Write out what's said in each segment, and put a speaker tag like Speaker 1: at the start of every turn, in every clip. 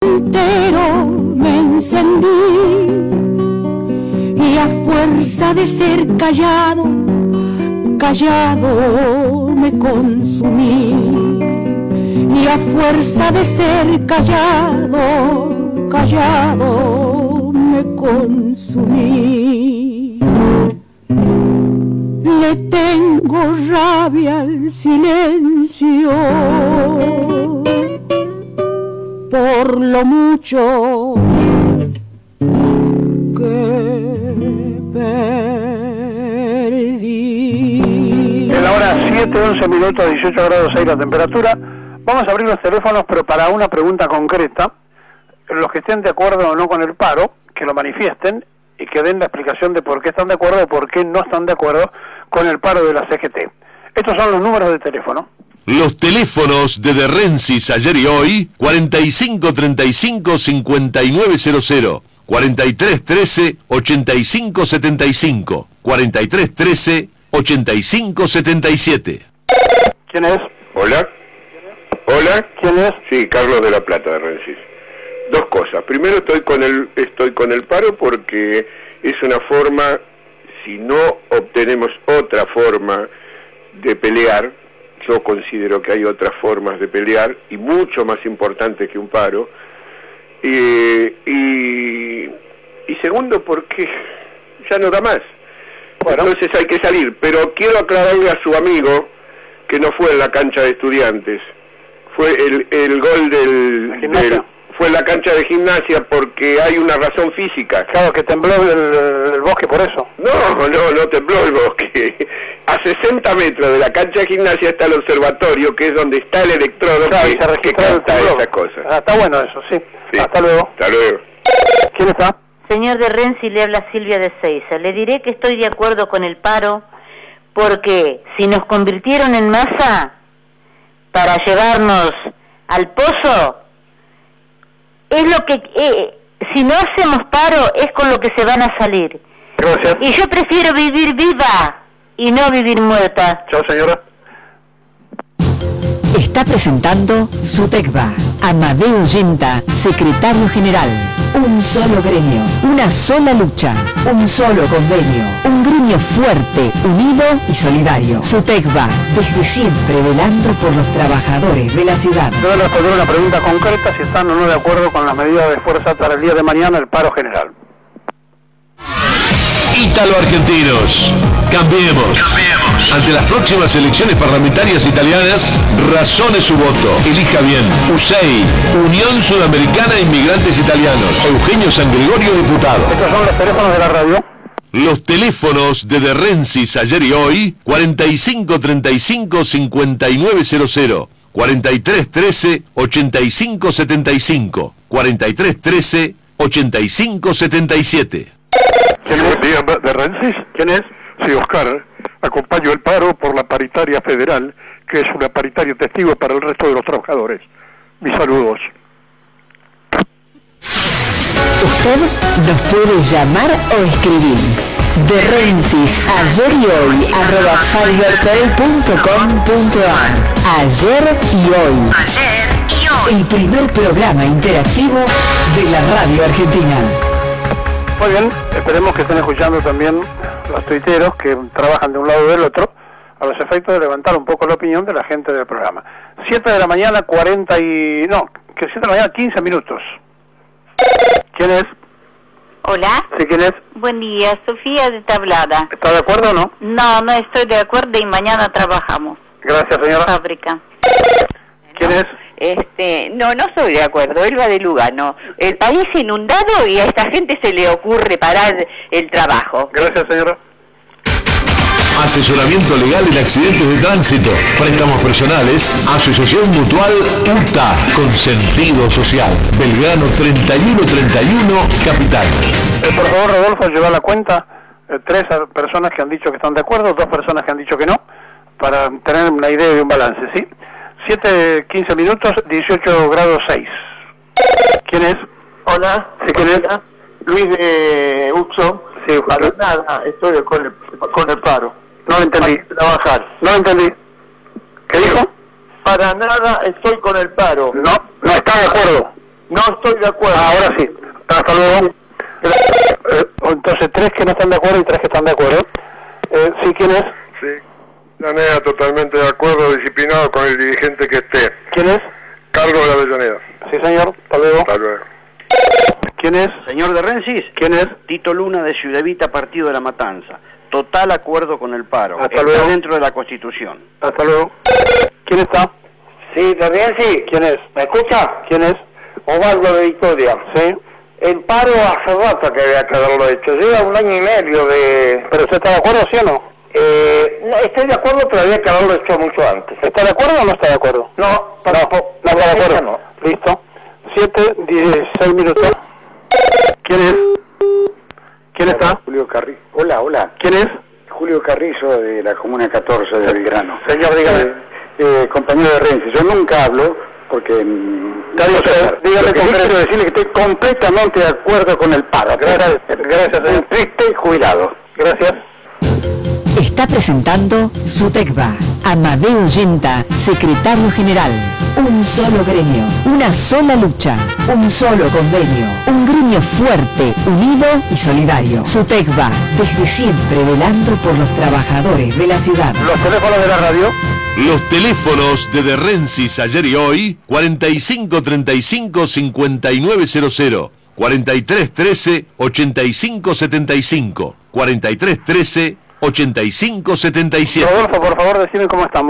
Speaker 1: entero me encendí y a fuerza de ser callado, callado me consumí. Y a fuerza de ser callado, callado me consumí. Le tengo rabia al silencio por lo mucho que perdí.
Speaker 2: En la hora 7:11, 18 grados 6 la temperatura. Vamos a abrir los teléfonos, pero para una pregunta concreta. Los que estén de acuerdo o no con el paro, que lo manifiesten y que den la explicación de por qué están de acuerdo o por qué no están de acuerdo con el paro de la CGT. Estos son los números de teléfono.
Speaker 3: Los teléfonos de Rensis ayer y hoy: 4535-5900, 4313-8575, 4313-8577.
Speaker 2: ¿Quién es?
Speaker 4: Hola. Hola.
Speaker 2: ¿Quién es?
Speaker 4: Sí, Carlos de la Plata, de Rensis. Dos cosas. Primero, estoy con el paro porque es una forma, si no obtenemos otra forma de pelear, yo considero que hay otras formas de pelear y mucho más importantes que un paro. Y segundo, porque ya no da más. Bueno, entonces hay que salir. Pero quiero aclararle a su amigo que no fue en la cancha de Estudiantes. Fue el gol fue en la cancha de Gimnasia porque hay una razón física.
Speaker 2: Claro, que tembló el bosque por eso.
Speaker 4: No tembló el bosque. A 60 metros de la cancha de Gimnasia está el observatorio, que es donde está el electrodo,
Speaker 2: claro,
Speaker 4: que capta esas cosas.
Speaker 2: Está bueno eso, sí. Hasta luego.
Speaker 4: Hasta luego.
Speaker 2: ¿Quién está?
Speaker 5: Señor de Renzi, le habla Silvia de Seiza. Le diré que estoy de acuerdo con el paro porque si nos convirtieron en masa para llevarnos al pozo, es lo que si no hacemos paro es con lo que se van a salir.
Speaker 2: Gracias.
Speaker 5: Y yo prefiero vivir viva y no vivir muerta.
Speaker 2: Chao, señora.
Speaker 6: Está presentando Sutecba. Amadeo Yenta, secretario general. Un solo gremio, una sola lucha, un solo convenio. Un gremio fuerte, unido y solidario. Sutecba, desde siempre velando por los trabajadores de la ciudad.
Speaker 2: Yo voy a responder una pregunta concreta, si están o no de acuerdo con las medidas de fuerza para el día de mañana, el paro general.
Speaker 3: Ítalo-argentinos, cambiemos. Ante las próximas elecciones parlamentarias italianas, razone su voto. Elija bien. USEI, Unión Sudamericana de Inmigrantes Italianos. Eugenio San Gregorio, diputado.
Speaker 2: Estos son los teléfonos de la radio.
Speaker 3: Los teléfonos de Rensis ayer y hoy: 4535-5900, 4313-8575, 4313-8577.
Speaker 2: ¿Quién es? Día de Rensis. ¿Quién es?
Speaker 7: Sí, Oscar. Acompaño el paro por la paritaria federal, que es una paritaria testigo para el resto de los trabajadores. Mis saludos.
Speaker 6: Usted nos puede llamar o escribir. De Rensis, ayer y hoy, @fibertel.com.ar. Ayer y hoy. El primer programa interactivo de la radio argentina.
Speaker 2: Muy bien, esperemos que estén escuchando también los tuiteros que trabajan de un lado o del otro, a los efectos de levantar un poco la opinión de la gente del programa. 7 de la mañana, 15 minutos. ¿Quién es?
Speaker 5: Hola.
Speaker 2: ¿Sí, quién es?
Speaker 5: Buen día, Sofía de Tablada.
Speaker 2: ¿Está de acuerdo o no?
Speaker 5: No estoy de acuerdo y mañana trabajamos.
Speaker 2: Gracias, señora.
Speaker 5: Fábrica.
Speaker 2: ¿Quién es?
Speaker 8: No estoy de acuerdo, Elba de Lugano. El país inundado y a esta gente se le ocurre parar el trabajo.
Speaker 2: Gracias, señora.
Speaker 3: Asesoramiento legal en accidentes de tránsito, préstamos personales, Asociación Mutual UTA, con sentido social. Belgrano 3131, Capital.
Speaker 2: Por favor, Rodolfo, lleva la cuenta. 3 personas que han dicho que están de acuerdo, 2 personas que han dicho que no, para tener una idea de un balance, ¿sí? 7:15 minutos, 18 grados 6. ¿Quién es?
Speaker 9: Hola.
Speaker 2: ¿Sí, quién es?
Speaker 9: Luis de Uxo.
Speaker 2: Sí,
Speaker 9: para nada, estoy con el paro.
Speaker 2: No lo entendí.
Speaker 9: Para trabajar.
Speaker 2: No lo entendí. ¿Qué dijo?
Speaker 9: Para nada estoy con el paro.
Speaker 2: No está de acuerdo.
Speaker 9: No estoy de acuerdo.
Speaker 2: Ahora sí. Hasta luego. Entonces, 3 que no están de acuerdo y 3 que están de acuerdo. ¿Sí, quién es?
Speaker 4: Sí. Avellaneda, totalmente de acuerdo, disciplinado con el dirigente que esté.
Speaker 2: ¿Quién es?
Speaker 4: Carlos de Avellaneda.
Speaker 2: Sí, señor. Hasta luego.
Speaker 4: Hasta luego.
Speaker 2: ¿Quién es?
Speaker 10: Señor de Rensis.
Speaker 2: ¿Quién es?
Speaker 10: Tito Luna de Ciudad Evita, Partido de la Matanza. Total acuerdo con el paro.
Speaker 2: Hasta
Speaker 10: Está
Speaker 2: luego.
Speaker 10: dentro de la Constitución.
Speaker 2: Hasta luego. ¿Quién está?
Speaker 9: Sí, también sí.
Speaker 2: ¿Quién es?
Speaker 9: ¿Me escucha?
Speaker 2: ¿Quién es?
Speaker 9: Osvaldo de Victoria.
Speaker 2: Sí.
Speaker 9: El paro hace rato que había que haberlo hecho. Lleva 1 año y medio de...
Speaker 2: ¿Pero usted está de acuerdo, sí o no?
Speaker 9: No, estoy de acuerdo, pero había que haberlo hecho mucho antes.
Speaker 2: ¿Está de acuerdo o no está de acuerdo?
Speaker 9: No,
Speaker 2: No está de acuerdo.
Speaker 9: No.
Speaker 2: Listo. 7:16 minutos. ¿Quién es? ¿Quién está?
Speaker 11: Julio Carrizo. Hola.
Speaker 2: ¿Quién es?
Speaker 11: Julio Carrizo de la Comuna 14 de Belgrano.
Speaker 2: Señor, dígame.
Speaker 11: Compañero de Renzi, yo nunca hablo porque...
Speaker 2: dígame,
Speaker 11: quiero decirle que estoy completamente de acuerdo con el paro.
Speaker 2: Gracias, señor.
Speaker 11: Triste y jubilado.
Speaker 2: Gracias.
Speaker 6: Está presentando SUTECBA. Amadeo Yenta, secretario general. Un solo gremio, una sola lucha, un solo convenio. Un gremio fuerte, unido y solidario. SUTECBA, desde siempre velando por los trabajadores de la ciudad.
Speaker 2: Los teléfonos de la radio.
Speaker 3: Los teléfonos de Rensis ayer y hoy, 4535-5900, 4313-8575, 4313-8577.
Speaker 2: Rodolfo, por favor, decime cómo estamos.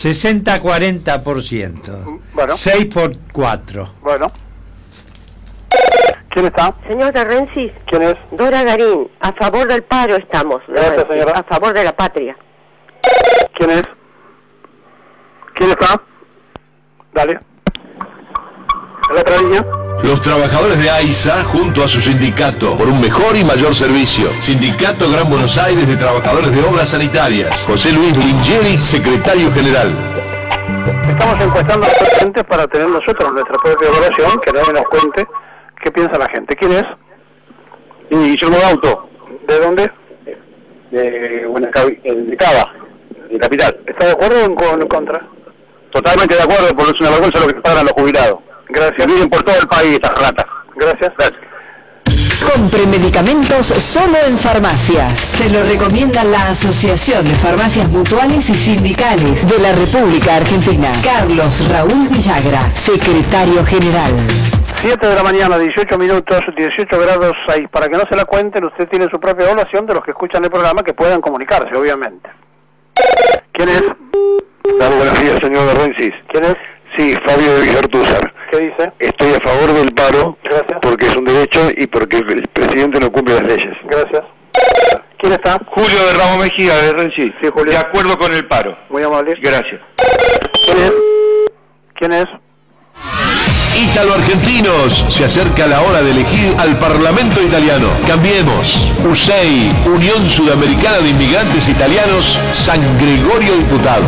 Speaker 12: 60-40%.
Speaker 2: Bueno.
Speaker 12: 6 por 4.
Speaker 2: Bueno. ¿Quién está?
Speaker 13: Señor de Rensis.
Speaker 2: ¿Quién es?
Speaker 13: Dora Garín. A favor del paro estamos.
Speaker 2: Gracias, señora.
Speaker 13: A favor de la patria.
Speaker 2: ¿Quién es? ¿Quién está? Dale. ¿En la otra línea?
Speaker 3: Los trabajadores de AISA, junto a su sindicato, por un mejor y mayor servicio. Sindicato Gran Buenos Aires de Trabajadores de Obras Sanitarias. José Luis Lingeri, secretario general.
Speaker 2: Estamos encuestando a los presentes para tener nosotros nuestra propia evaluación, que nadie nos cuente qué piensa la gente. ¿Quién es?
Speaker 11: Guillermo Gauto.
Speaker 2: ¿De dónde?
Speaker 11: De Cava, de Capital.
Speaker 2: ¿Está de acuerdo o en contra?
Speaker 11: Totalmente de acuerdo, porque es una vergüenza lo que pagan los jubilados.
Speaker 2: Gracias.
Speaker 11: Viven por todo el país estas ratas.
Speaker 2: Gracias.
Speaker 6: Compre medicamentos solo en farmacias. Se lo recomienda la Asociación de Farmacias Mutuales y Sindicales de la República Argentina. Carlos Raúl Villagra, secretario general.
Speaker 2: 7 de la mañana, 18 minutos, 18 grados 6. Para que no se la cuenten, usted tiene su propia evaluación de los que escuchan el programa, que puedan comunicarse, obviamente. ¿Quién es?
Speaker 4: Buenos días, señor de Rensis.
Speaker 2: ¿Quién es?
Speaker 4: Sí, Fabio de Villartúzar.
Speaker 2: ¿Qué dice?
Speaker 4: Estoy a favor del paro.
Speaker 2: Gracias.
Speaker 4: Porque es un derecho y porque el presidente no cumple las leyes.
Speaker 2: Gracias. ¿Quién está?
Speaker 14: Julio de Ramos Mejía, de Rensis.
Speaker 2: Sí, Julio.
Speaker 14: De acuerdo con el paro.
Speaker 2: Muy amable.
Speaker 14: Gracias.
Speaker 2: ¿Quién es? ¿Quién es?
Speaker 3: Ítalo-argentinos, se acerca la hora de elegir al Parlamento italiano. Cambiemos. USEI, Unión Sudamericana de Inmigrantes Italianos, San Gregorio Diputado.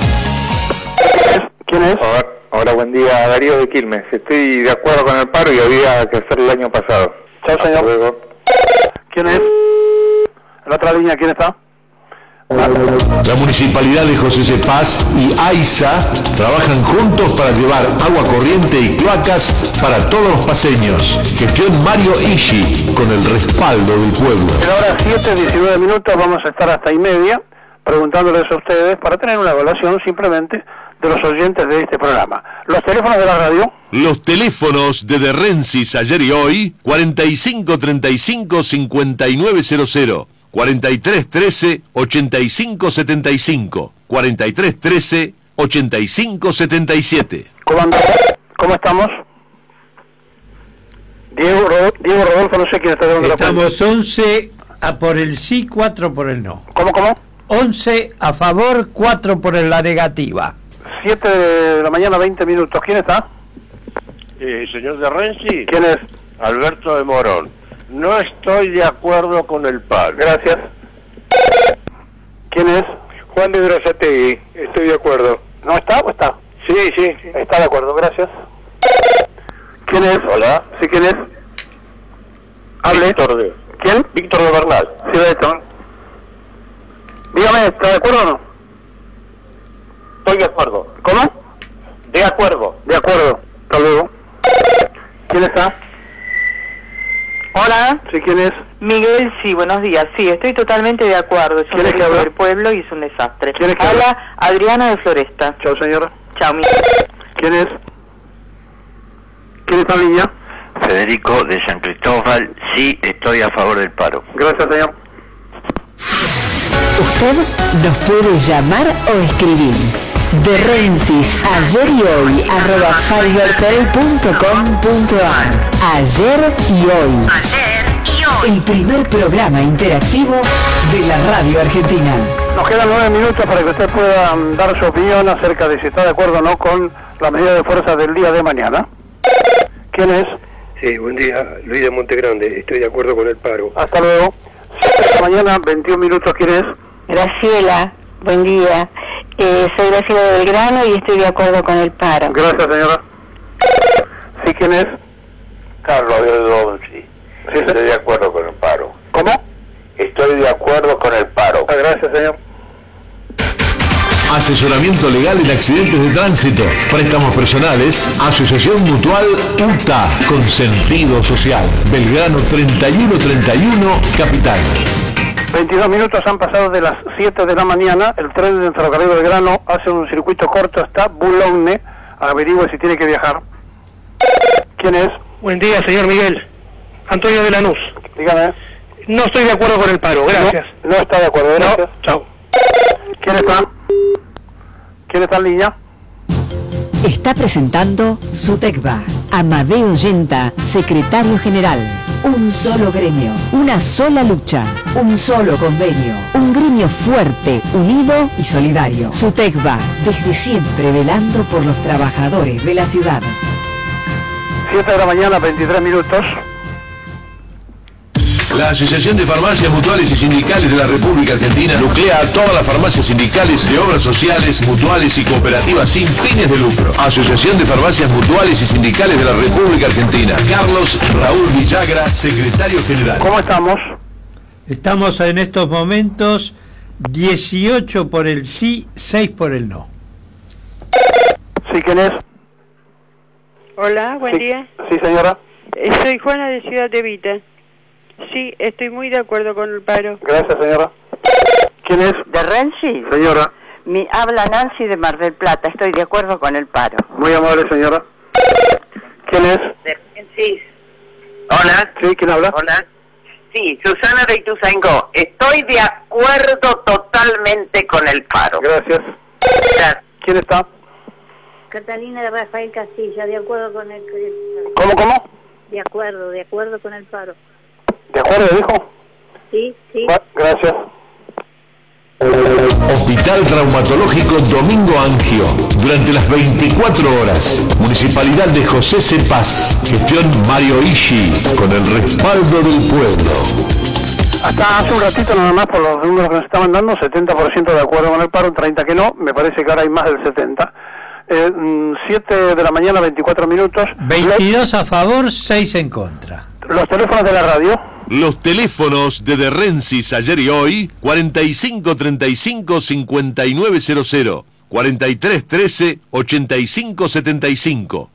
Speaker 2: ¿Quién es?
Speaker 11: Hola, buen día, Darío de Quilmes. Estoy de acuerdo con el paro y había que hacerlo el año pasado.
Speaker 2: Chao, señor.
Speaker 11: Hasta luego.
Speaker 2: ¿Quién es? En la otra línea, ¿quién está?
Speaker 3: La Municipalidad de José C. Paz y AISA trabajan juntos para llevar agua corriente y cloacas para todos los paseños. Gestión Mario Ishi, con el respaldo del pueblo.
Speaker 2: En la hora 7:19 minutos vamos a estar hasta y media preguntándoles a ustedes para tener una evaluación simplemente de los oyentes de este programa. Los teléfonos de la radio.
Speaker 3: Los teléfonos de Rensis ayer y hoy, 4535-5900, 4313-8575, 4313-8577.
Speaker 2: ¿Cómo estamos? Diego Rodolfo, no sé quién está dando la cuenta.
Speaker 12: Estamos 11 a por el sí, 4 por el no.
Speaker 2: ¿Cómo?
Speaker 12: 11 a favor, 4 por la negativa.
Speaker 2: 7 de la mañana, 20 minutos. ¿Quién está?
Speaker 15: Señor de Renzi.
Speaker 2: ¿Quién es?
Speaker 15: Alberto de Morón. No estoy de acuerdo con el paro.
Speaker 2: Gracias. ¿Quién es?
Speaker 11: Juan de Berazategui, estoy de acuerdo.
Speaker 2: ¿No está o está?
Speaker 11: Sí.
Speaker 2: Está de acuerdo, gracias. ¿Quién es?
Speaker 15: Hola.
Speaker 2: ¿Sí, quién es? Hable. ¿Quién?
Speaker 15: Víctor de Bernal.
Speaker 2: Sí, Víctor. Dígame, ¿está de acuerdo o no?
Speaker 15: Estoy de acuerdo.
Speaker 2: ¿Cómo?
Speaker 15: De acuerdo.
Speaker 2: De acuerdo. Hasta luego. ¿Quién está?
Speaker 16: Hola.
Speaker 2: ¿Sí, quién es?
Speaker 16: Miguel, sí, buenos días. Sí, estoy totalmente de acuerdo. Es un
Speaker 2: ¿Quién es que
Speaker 16: delito
Speaker 2: habla?
Speaker 16: del pueblo y es un desastre.
Speaker 2: ¿Quién es que
Speaker 16: habla? Adriana de Floresta.
Speaker 2: Chao, señora.
Speaker 16: Chao, Miguel.
Speaker 2: ¿Quién es? ¿Quién está en línea?
Speaker 15: Federico de San Cristóbal, sí, estoy a favor del paro.
Speaker 2: Gracias, señor.
Speaker 6: Usted nos puede llamar o escribir. De Rensis, ayer y hoy, @fibertel.com.ar. Ayer y hoy.
Speaker 17: Ayer y hoy.
Speaker 6: El primer programa interactivo de la radio argentina.
Speaker 2: Nos quedan 9 minutos para que usted pueda dar su opinión acerca de si está de acuerdo o no con la medida de fuerza del día de mañana. ¿Quién es?
Speaker 18: Sí, buen día, Luis de Montegrande, estoy de acuerdo con el paro.
Speaker 2: Hasta luego. 7 de la mañana, 21 minutos, ¿quién es?
Speaker 19: Graciela, buen día. Soy Graciela de Belgrano y estoy de acuerdo con el paro.
Speaker 2: Gracias, señora. ¿Sí, quién es?
Speaker 15: Carlos de Donzi, estoy de acuerdo con el paro.
Speaker 2: ¿Cómo?
Speaker 15: Estoy de acuerdo con el paro.
Speaker 2: Gracias, señor.
Speaker 3: Asesoramiento legal en accidentes de tránsito, préstamos personales, Asociación Mutual UTA, con sentido social. Belgrano 3131, Capital.
Speaker 2: 22 minutos han pasado de las 7 de la mañana. El tren del ferrocarril de Belgrano hace un circuito corto hasta Boulogne. Averigüe si tiene que viajar. ¿Quién es?
Speaker 18: Buen día, señor Miguel. Antonio de Lanús.
Speaker 2: Dígame.
Speaker 18: No estoy de acuerdo con el paro, gracias.
Speaker 2: No está de acuerdo, gracias.
Speaker 18: Chao.
Speaker 2: ¿Quién está? ¿Quién está en línea?
Speaker 6: Está presentando Sutecba. Amadeo Yenta, secretario general. Un solo gremio, una sola lucha, un solo convenio. Un gremio fuerte, unido y solidario. Sutecba, desde siempre velando por los trabajadores de la ciudad.
Speaker 2: 7 de la mañana, 23 minutos.
Speaker 3: La Asociación de Farmacias Mutuales y Sindicales de la República Argentina nuclea a todas las farmacias sindicales de obras sociales, mutuales y cooperativas sin fines de lucro. Asociación de Farmacias Mutuales y Sindicales de la República Argentina. Carlos Raúl Villagra, secretario general.
Speaker 2: ¿Cómo estamos?
Speaker 12: Estamos en estos momentos 18 por el sí, 6 por el no.
Speaker 2: ¿Sí, quién es?
Speaker 20: Hola, buen día.
Speaker 2: Sí, señora.
Speaker 20: Soy Juana de Ciudad de Vita. Sí, estoy muy de acuerdo con el paro.
Speaker 2: Gracias, señora. ¿Quién es?
Speaker 8: ¿De Renzi?
Speaker 2: Señora.
Speaker 8: Habla Nancy de Mar del Plata, estoy de acuerdo con el paro.
Speaker 2: Muy amable, señora. ¿Quién es?
Speaker 8: ¿De Renzi? Hola.
Speaker 2: Sí, ¿quién habla?
Speaker 8: Hola. Sí, Susana de Ituzaingó. Estoy de acuerdo totalmente con el paro.
Speaker 2: Gracias. ¿Quién está?
Speaker 21: Catalina de Rafael Castilla, de acuerdo con el...
Speaker 2: ¿Cómo?
Speaker 21: De acuerdo con el paro.
Speaker 2: ¿De acuerdo, dijo?
Speaker 21: Sí.
Speaker 2: Gracias.
Speaker 3: Hospital Traumatológico Domingo Angio. Durante las 24 horas. Municipalidad de José C. Paz. Gestión Mario Ishi. Con el respaldo del pueblo.
Speaker 2: Hasta hace un ratito nada más, por los números que nos estaban dando, 70% de acuerdo con el paro, 30% que no. Me parece que ahora hay más del 70%. 7 de la mañana, 24 minutos.
Speaker 12: 22 a favor, 6 en contra.
Speaker 2: Los teléfonos de la radio.
Speaker 3: Los teléfonos de Rensis ayer y hoy, 4535-5900, 4313-8575,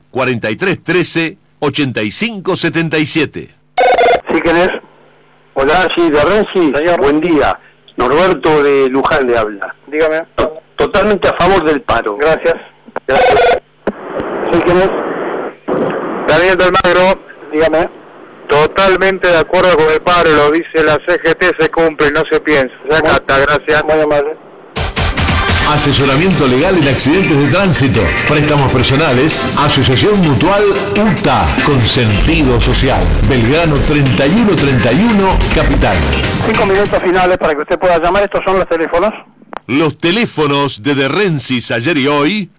Speaker 3: 4313-8577.
Speaker 2: ¿Sí, quién es?
Speaker 18: Hola, sí, de Renzi.
Speaker 2: Señor.
Speaker 18: Buen día. Norberto de Luján le habla.
Speaker 2: Dígame.
Speaker 18: Totalmente a favor del paro.
Speaker 2: Gracias. ¿Sí, quién es?
Speaker 11: Daniel del Magro.
Speaker 2: Dígame.
Speaker 11: Totalmente de acuerdo con el paro, lo dice la CGT, se cumple, no se piensa. Se acata, gracias.
Speaker 2: Muy amable.
Speaker 3: Asesoramiento legal en accidentes de tránsito, préstamos personales, Asociación Mutual UTA, con sentido social. Belgrano 3131, Capital.
Speaker 2: 5 minutos finales para que usted pueda llamar. Estos son los teléfonos.
Speaker 3: Los teléfonos de Rensis ayer y hoy,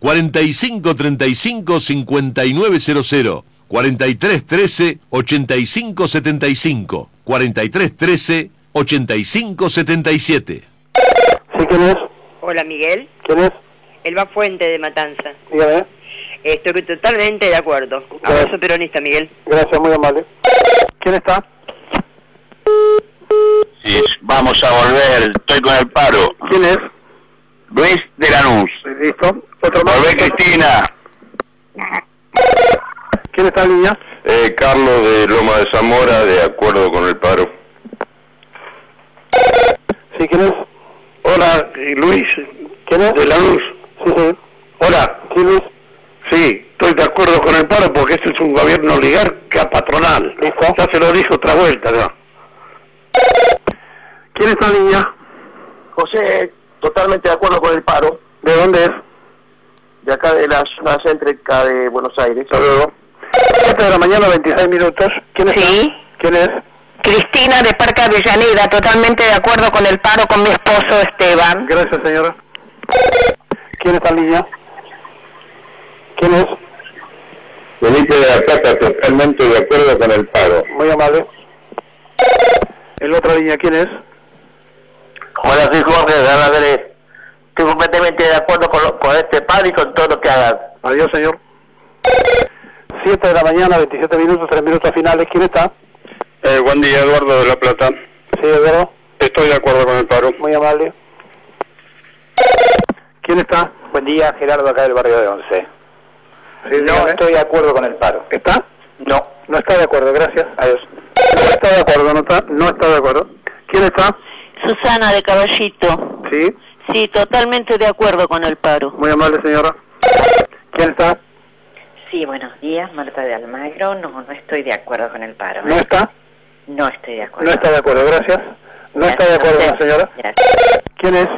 Speaker 3: 4535-5900, 4313-8575, 4313-8577.
Speaker 2: ¿Sí, quién es?
Speaker 22: Hola, Miguel.
Speaker 2: ¿Quién es?
Speaker 22: Elba Fuente de Matanza.
Speaker 2: Dígame.
Speaker 22: Estoy totalmente de acuerdo. Abrazo peronista, Miguel.
Speaker 2: Gracias, muy amable. ¿Quién está?
Speaker 15: Sí, vamos a volver, estoy con el paro.
Speaker 2: ¿Quién es?
Speaker 15: Luis de Lanús.
Speaker 2: Listo. Otro más.
Speaker 15: Volvé, Cristina.
Speaker 2: ¿Quién está en línea?
Speaker 4: Carlos de Loma de Zamora, de acuerdo con el paro.
Speaker 2: ¿Sí, quién es?
Speaker 9: Hola, Luis.
Speaker 2: ¿Quién es?
Speaker 9: De la Luz.
Speaker 2: Sí, sí.
Speaker 9: Hola.
Speaker 2: ¿Sí, Luis?
Speaker 9: Sí, estoy de acuerdo con el paro porque este es un gobierno oligarca patronal.
Speaker 2: ¿Listo?
Speaker 9: Ya se lo dijo otra vuelta, ¿no?
Speaker 2: ¿Quién está en línea?
Speaker 1: José, totalmente de acuerdo con el paro.
Speaker 2: ¿De dónde es?
Speaker 1: De acá de la zona céntrica de Buenos Aires.
Speaker 2: Hasta luego. 7 de la mañana, 26 minutos. ¿Quién es?
Speaker 8: Sí.
Speaker 2: ¿Quién es?
Speaker 8: Cristina de Parque Avellaneda, totalmente de acuerdo con el paro con mi esposo Esteban.
Speaker 2: Gracias, señora. ¿Quién está en línea? ¿Quién es?
Speaker 4: Felipe de la Plata, totalmente de acuerdo con el paro.
Speaker 2: Muy amable. En la otra línea, ¿quién es?
Speaker 1: Hola, soy Jorge de Aragón. Estoy completamente de acuerdo con este paro y con todo lo que hagan.
Speaker 2: Adiós, señor. 7 de la mañana, 27 minutos, 3 minutos finales. ¿Quién está?
Speaker 4: Buen día, Eduardo de La Plata.
Speaker 2: Sí, Eduardo.
Speaker 4: Estoy de acuerdo con el paro.
Speaker 2: Muy amable. ¿Quién está?
Speaker 17: Buen día, Gerardo, acá del barrio de Once.
Speaker 2: Sí,
Speaker 17: no estoy de acuerdo con el paro.
Speaker 2: ¿Está?
Speaker 17: No.
Speaker 2: No está de acuerdo, gracias.
Speaker 17: Adiós.
Speaker 2: No está de acuerdo, no está de acuerdo. ¿Quién está?
Speaker 23: Susana de Caballito.
Speaker 2: Sí.
Speaker 23: Sí, totalmente de acuerdo con el paro.
Speaker 2: Muy amable, señora. ¿Quién está?
Speaker 24: Sí, buenos días, Marta de Almagro. No estoy de acuerdo con el paro.
Speaker 2: ¿No está?
Speaker 24: No estoy de acuerdo.
Speaker 2: No está de acuerdo, gracias. No está de acuerdo la señora.
Speaker 24: Gracias.
Speaker 2: ¿Quién es?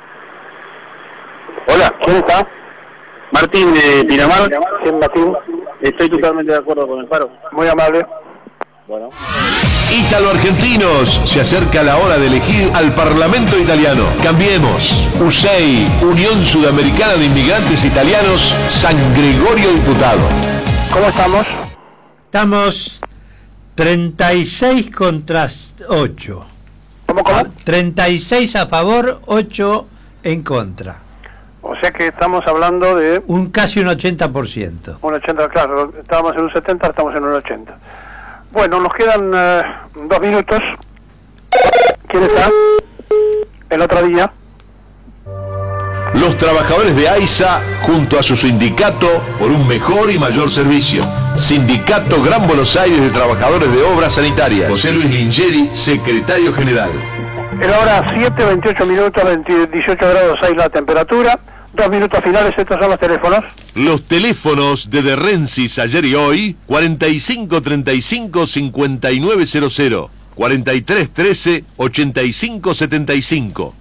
Speaker 9: Hola.
Speaker 2: ¿Quién está?
Speaker 9: Martín de Pinamar.
Speaker 2: ¿Quién, Martín?
Speaker 9: Estoy totalmente de acuerdo con el paro.
Speaker 2: Muy amable.
Speaker 9: Bueno.
Speaker 3: Ítalo-argentinos, se acerca la hora de elegir al Parlamento italiano. Cambiemos. USEI, Unión Sudamericana de Inmigrantes Italianos, San Gregorio Diputado.
Speaker 2: ¿Cómo estamos?
Speaker 12: Estamos 36 contra 8.
Speaker 2: ¿Cómo?
Speaker 12: 36 a favor, 8 en contra.
Speaker 2: O sea que estamos hablando de...
Speaker 12: Casi un 80%.
Speaker 2: Un 80, claro. Estábamos en un 70, estamos en un 80. Bueno, nos quedan 2 minutos. ¿Quién está? En la otra línea.
Speaker 3: Los trabajadores de AISA, junto a su sindicato, por un mejor y mayor servicio. Sindicato Gran Buenos Aires de Trabajadores de Obras Sanitarias. José Luis Lingeri, secretario general.
Speaker 2: En la hora 7, 28 minutos, 18 grados 6 la temperatura. 2 minutos finales, estos son los teléfonos.
Speaker 3: Los teléfonos de Rensis ayer y hoy, 4535-5900, 4313-8575,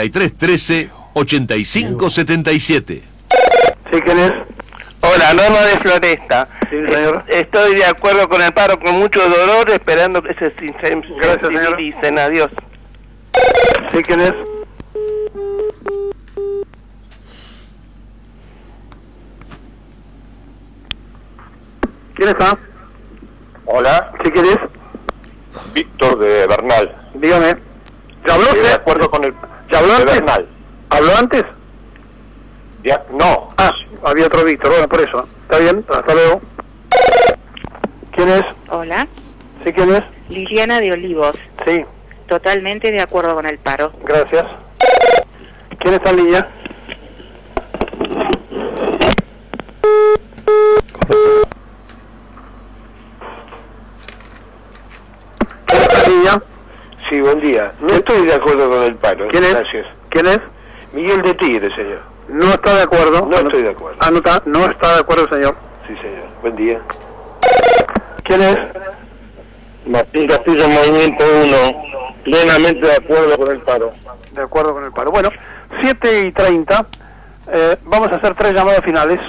Speaker 3: 4313-8577.
Speaker 2: ¿Sí, quién es?
Speaker 1: Hola, Norma de Floresta.
Speaker 2: Sí, señor.
Speaker 1: Estoy de acuerdo con el paro, con mucho dolor, esperando que se
Speaker 2: Gracias, señor.
Speaker 1: dicen adiós.
Speaker 2: ¿Sí, quién es? ¿Quién está?
Speaker 4: Hola.
Speaker 2: ¿Sí, quién es?
Speaker 4: Víctor de Bernal.
Speaker 2: Dígame. ¿Ya habló
Speaker 4: Estoy de
Speaker 2: usted?
Speaker 4: acuerdo con el...
Speaker 2: ¿Ya habló
Speaker 4: de
Speaker 2: antes?
Speaker 4: Bernal.
Speaker 2: ¿Habló antes?
Speaker 4: Ya, no.
Speaker 2: Ah, había otro Víctor, bueno, por eso. Está bien, hasta luego. ¿Quién es?
Speaker 24: Hola,
Speaker 2: ¿Sí, quién es?
Speaker 24: Liliana de Olivos.
Speaker 2: Sí,
Speaker 24: Totalmente de acuerdo con el paro.
Speaker 2: gracias. ¿Quién está en línea? ¿Quién está en línea?
Speaker 18: Sí, buen día. No estoy de acuerdo con el paro.
Speaker 2: ¿Quién es?
Speaker 18: Gracias.
Speaker 2: ¿Quién es?
Speaker 18: Miguel de Tigre, señor.
Speaker 2: No está de acuerdo.
Speaker 18: No estoy de acuerdo.
Speaker 2: No está de acuerdo, señor.
Speaker 18: Sí, señor. Buen día.
Speaker 2: ¿Quién es?
Speaker 9: Martín Castillo, Movimiento 1. Plenamente de acuerdo con el paro.
Speaker 2: De acuerdo con el paro. Bueno, 7:30. Vamos a hacer 3 llamadas finales.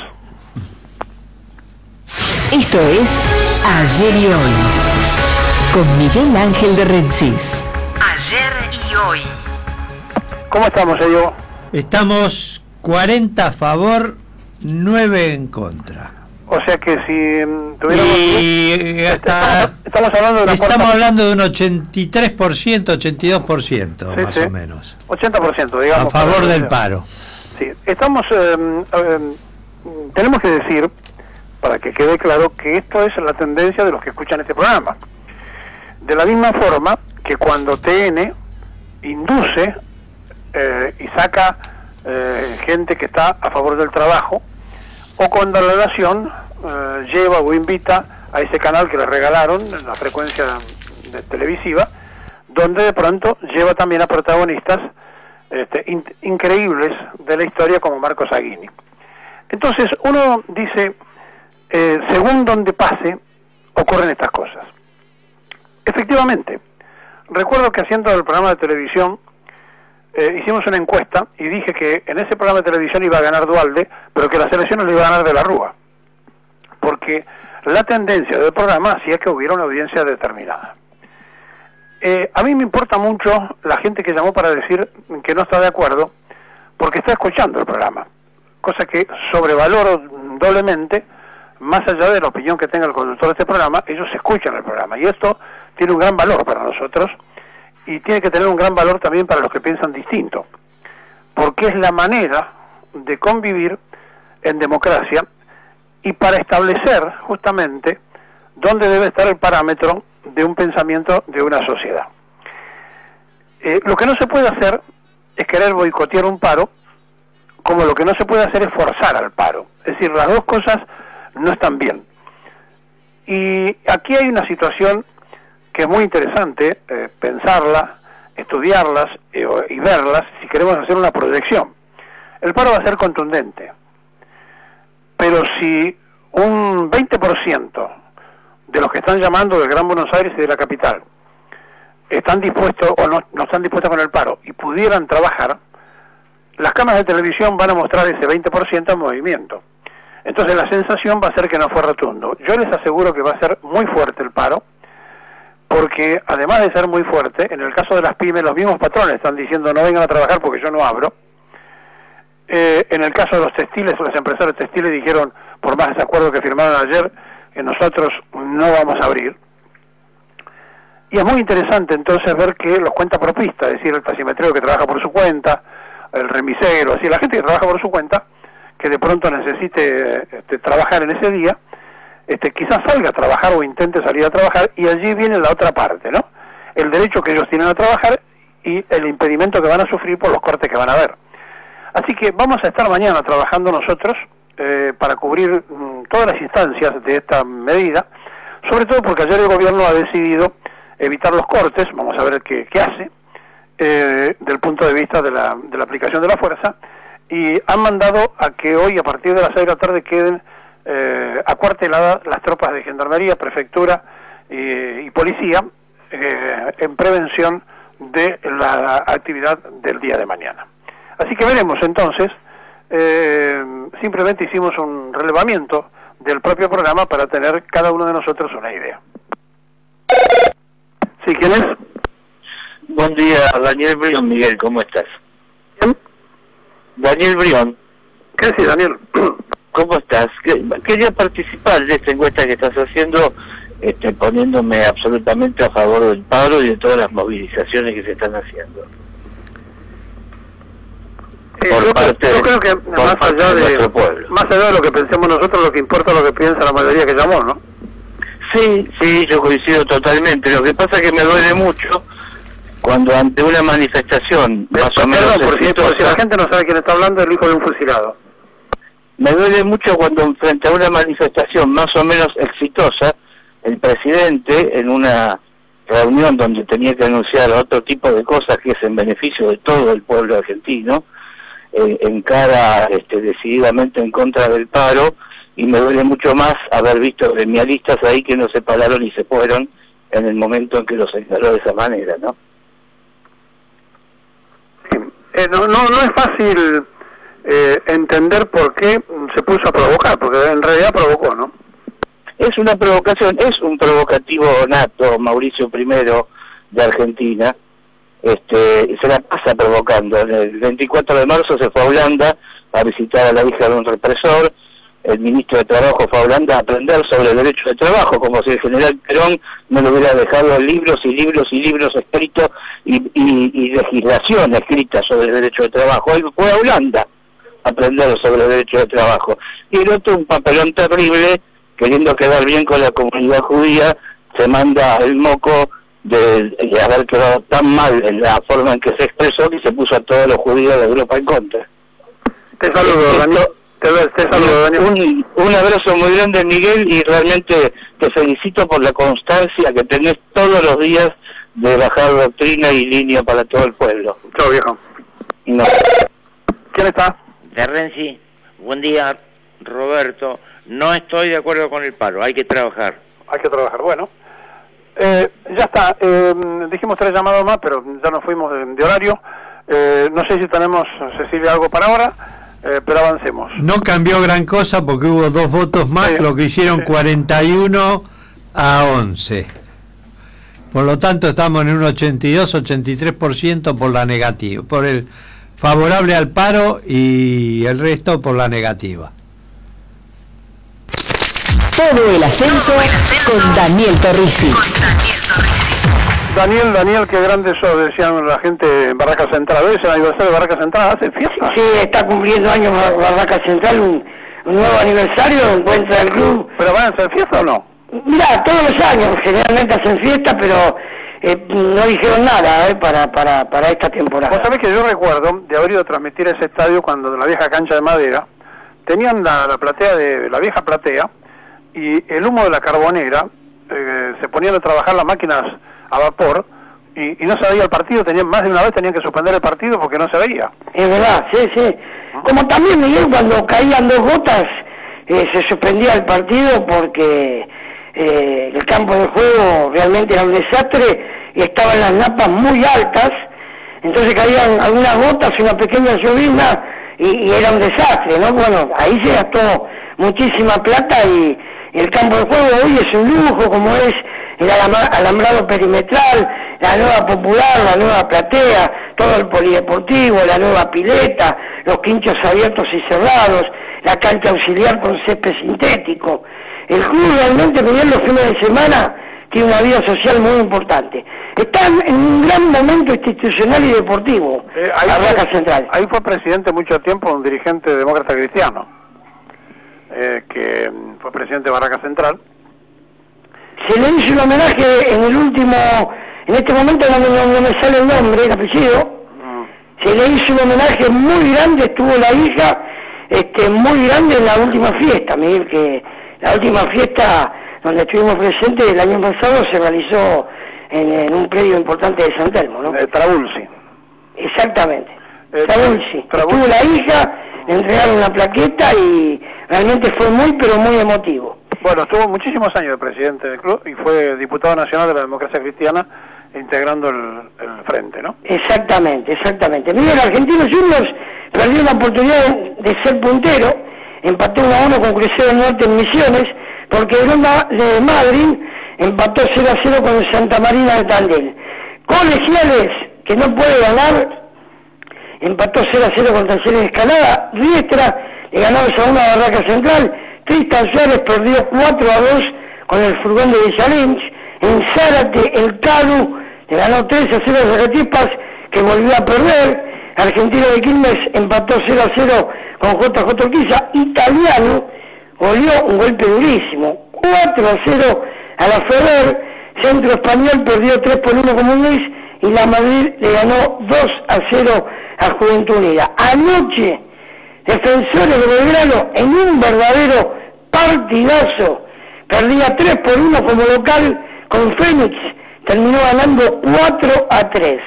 Speaker 6: Esto es Ayer y Hoy, con Miguel Ángel de Rensis. Ayer y Hoy.
Speaker 2: ¿Cómo estamos, Ello?
Speaker 12: Estamos 40 a favor, 9 en contra.
Speaker 2: O sea que si tuviéramos...
Speaker 12: Y hasta...
Speaker 2: Estamos hablando de una
Speaker 12: Estamos hablando de un 83%, 82%,
Speaker 2: Sí,
Speaker 12: más
Speaker 2: sí.
Speaker 12: o menos.
Speaker 2: 80%, digamos.
Speaker 12: A favor del paro.
Speaker 2: Sí, estamos... tenemos que decir, para que quede claro, que esto es la tendencia de los que escuchan este programa. De la misma forma que cuando TN induce y saca gente que está a favor del trabajo, o cuando la Nación lleva o invita a ese canal que les regalaron en la frecuencia televisiva, donde de pronto lleva también a protagonistas increíbles de la historia como Marco Saguini. Entonces uno dice, según donde pase, ocurren estas cosas. Efectivamente, recuerdo que haciendo el programa de televisión, hicimos una encuesta y dije que en ese programa de televisión iba a ganar Duhalde, pero que las elecciones lo iba a ganar de la Rúa, porque la tendencia del programa hacía que hubiera una audiencia determinada. A mí me importa mucho la gente que llamó para decir que no está de acuerdo, porque está escuchando el programa, cosa que sobrevaloro doblemente. Más allá de la opinión que tenga el conductor de este programa, ellos escuchan el programa, y esto tiene un gran valor para nosotros, y tiene que tener un gran valor también para los que piensan distinto, porque es la manera de convivir en democracia y para establecer justamente dónde debe estar el parámetro de un pensamiento de una sociedad. Lo que no se puede hacer es querer boicotear un paro, como lo que no se puede hacer es forzar al paro. Es decir, las dos cosas no están bien. Y aquí hay una situación que es muy interesante pensarla, estudiarlas y verlas si queremos hacer una proyección. El paro va a ser contundente, pero si un 20% de los que están llamando del Gran Buenos Aires y de la capital están dispuestos o no están dispuestos con el paro y pudieran trabajar, las cámaras de televisión van a mostrar ese 20% en movimiento. Entonces la sensación va a ser que no fue rotundo. Yo les aseguro que va a ser muy fuerte el paro, porque además de ser muy fuerte, en el caso de las pymes, los mismos patrones están diciendo no vengan a trabajar porque yo no abro. En el caso de los textiles, los empresarios textiles dijeron, por más desacuerdo que firmaron ayer, que nosotros no vamos a abrir. Y es muy interesante entonces ver que los cuentapropistas, es decir, el taximetrero que trabaja por su cuenta, el remisero, así, la gente que trabaja por su cuenta, que de pronto necesite trabajar en ese día, quizás salga a trabajar o intente salir a trabajar, y allí viene la otra parte, ¿no? El derecho que ellos tienen a trabajar y el impedimento que van a sufrir por los cortes que van a haber. Así que vamos a estar mañana trabajando nosotros para cubrir todas las instancias de esta medida, sobre todo porque ayer el gobierno ha decidido evitar los cortes, vamos a ver qué hace, del punto de vista de la aplicación de la fuerza, y han mandado a que hoy a partir de las 6 de la tarde queden acuarteladas las tropas de gendarmería, prefectura y policía en prevención de la actividad del día de mañana. Así que veremos entonces, simplemente hicimos un relevamiento del propio programa para tener cada uno de nosotros una idea. ¿Sí, quién es?
Speaker 5: Buen día, Daniel Brión. Miguel, ¿cómo estás?
Speaker 2: ¿Quién?
Speaker 5: Daniel Brión.
Speaker 2: ¿Qué decís, Daniel?
Speaker 5: ¿Cómo estás? Quería participar de esta encuesta que estás haciendo, poniéndome absolutamente a favor del paro y de todas las movilizaciones que se están haciendo.
Speaker 2: Yo creo que más allá de lo que pensemos nosotros, lo que importa es lo que piensa la mayoría que llamó, ¿no?
Speaker 5: Sí, yo coincido totalmente. Lo que pasa es que me duele mucho cuando ante una manifestación más o menos exitosa,
Speaker 2: si la gente no sabe quién está hablando, el hijo de un fusilado.
Speaker 5: Me duele mucho cuando frente a una manifestación más o menos exitosa, el presidente en una reunión donde tenía que anunciar otro tipo de cosas que es en beneficio de todo el pueblo argentino, encara decididamente en contra del paro, y me duele mucho más haber visto gremialistas ahí que no se pararon y se fueron en el momento en que los encaró de esa manera, ¿no?
Speaker 2: No es fácil entender por qué se puso a provocar, porque en realidad provocó, ¿no?
Speaker 5: Es una provocación, es un provocativo nato, Mauricio I de Argentina, se la pasa provocando. El 24 de marzo se fue a Holanda a visitar a la hija de un represor. El ministro de Trabajo fue a Holanda a aprender sobre el derecho de trabajo, como si el general Perón no le hubiera dejado libros y libros y libros escritos y legislación escrita sobre el derecho de trabajo. Él fue a Holanda a aprender sobre el derecho de trabajo. Y el otro, un papelón terrible, queriendo quedar bien con la comunidad judía, se manda el moco de haber quedado tan mal en la forma en que se expresó, que se puso a todos los judíos de Europa en contra.
Speaker 2: Te saludo, Daniel. Te saludo, Daniel.
Speaker 5: Un abrazo muy grande, Miguel, y realmente te felicito por la constancia que tenés todos los días de bajar doctrina y línea para todo el pueblo.
Speaker 2: Chao, viejo.
Speaker 5: No.
Speaker 2: ¿Quién está?
Speaker 7: De Renzi. Buen día, Roberto. No estoy de acuerdo con el paro, hay que trabajar.
Speaker 2: Hay que trabajar, bueno. Ya está, dijimos 3 llamados más, pero ya nos fuimos de horario. No sé si tenemos, Cecilia, algo para ahora, pero avancemos.
Speaker 12: No cambió gran cosa porque hubo 2 votos más, lo que hicieron 41 a 11. Por lo tanto, estamos en un 82-83% por la negativa, por el favorable al paro y el resto por la negativa.
Speaker 6: Todo el ascenso con Daniel Torrisi.
Speaker 2: Daniel, qué grande sos, decían la gente en Barraca Central. ¿Hoy es el aniversario de Barraca Central? ¿Hace fiesta?
Speaker 10: Sí, está cumpliendo años Barraca Central, un nuevo aniversario, encuentra el club.
Speaker 2: ¿Pero van a hacer fiesta o no?
Speaker 10: Mirá, todos los años generalmente hacen fiesta, pero no dijeron nada para esta temporada.
Speaker 2: Vos sabés que yo recuerdo de haber ido a transmitir ese estadio cuando la vieja cancha de madera tenían la platea de la vieja platea, y el humo de la carbonera, se ponían a trabajar las máquinas a vapor y no se veía el partido, más de una vez tenían que suspender el partido porque no se veía.
Speaker 10: Es verdad, sí. Como también, Miguel, cuando caían 2 gotas, se suspendía el partido porque el campo de juego realmente era un desastre y estaban las napas muy altas, entonces caían algunas gotas, una pequeña llovizna y era un desastre, ¿no? Bueno, ahí se gastó muchísima plata y el campo de juego hoy es un lujo, como es el alambrado perimetral, la nueva popular, la nueva platea, todo el polideportivo, la nueva pileta, los quinchos abiertos y cerrados, la cancha auxiliar con césped sintético. El club realmente, Miguel, los fines de semana tiene una vida social muy importante. Está en un gran momento institucional y deportivo, Barraca Central.
Speaker 2: Ahí fue presidente mucho tiempo un dirigente demócrata cristiano, que fue presidente de Barraca Central.
Speaker 10: Se le hizo un homenaje en este momento no me sale el nombre, el apellido. Se le hizo un homenaje muy grande, estuvo la hija muy grande en la última fiesta, Miguel, que la última fiesta donde estuvimos presentes el año pasado se realizó en un predio importante de San Telmo, ¿no?
Speaker 2: Trabulsi.
Speaker 10: Exactamente. Trabulsi. Estuvo la hija, le entregaron la plaqueta y realmente fue muy, pero muy emotivo.
Speaker 2: Bueno, estuvo muchísimos años de presidente del club y fue diputado nacional de la democracia cristiana, integrando el frente, ¿no?
Speaker 10: Exactamente. Miguel, Argentinos Juniors perdió la oportunidad de ser puntero, empató 1-1 con Crucero del Norte en Misiones, porque el de Madrid empató 0-0 con el Santa Marina de Tandil. Colegiales, que no puede ganar, empató 0-0 con Talleres de Escalada. Riestra le ganó 2-1 a Barraca Central. Tristan Suárez perdió 4-2 con el Furgón de Villalynch. En Zárate, el Cadu le ganó 3-0 a Zacatipaz, que volvió a perder. Argentino de Quilmes empató 0-0 con JJ Urquiza. Italiano goleó un golpe durísimo, 4-0 a la Ferrer. Centro Español perdió 3-1 con Muniz y la Madrid le ganó 2-0 a Juventud Unida. Anoche, Defensores de Belgrano, en un verdadero partidazo, perdía 3-1 como local con Fénix, terminó ganando 4-3.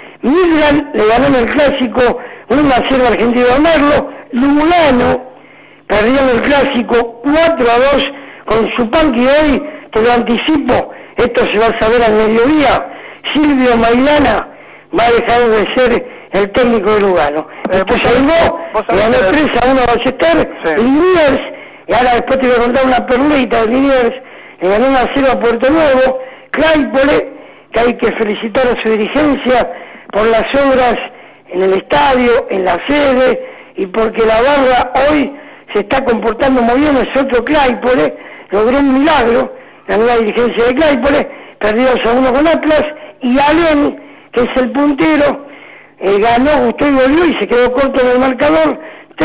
Speaker 10: Midland le ganó en el clásico 1-0 a Argentino de Merlo. Lugano perdió en el clásico 4-2 con Chupanqui. Hoy, te lo anticipo, esto se va a saber al mediodía, Silvio Maidana va a dejar de ser el técnico de Lugano. Después salvó, le ganó 3-1 a Ballester, Liniers, y ahora después te voy a contar una perlita de Liniers, le ganó 1-0 a Puerto Nuevo. Claypole, que hay que felicitar a su dirigencia por las obras en el estadio, en la sede, y porque la barra hoy se está comportando muy bien. Es otro Claypole, logró un milagro, la nueva dirigencia de Claypole, perdió 2-1 con Atlas, y Alén, que es el puntero, ganó, Gustavo y volvió y se quedó corto en el marcador,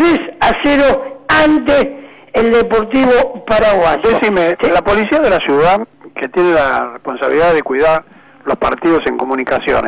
Speaker 10: 3-0 ante el Deportivo Paraguayo.
Speaker 2: Decime, la policía de la ciudad, que tiene la responsabilidad de cuidar los partidos en comunicaciones,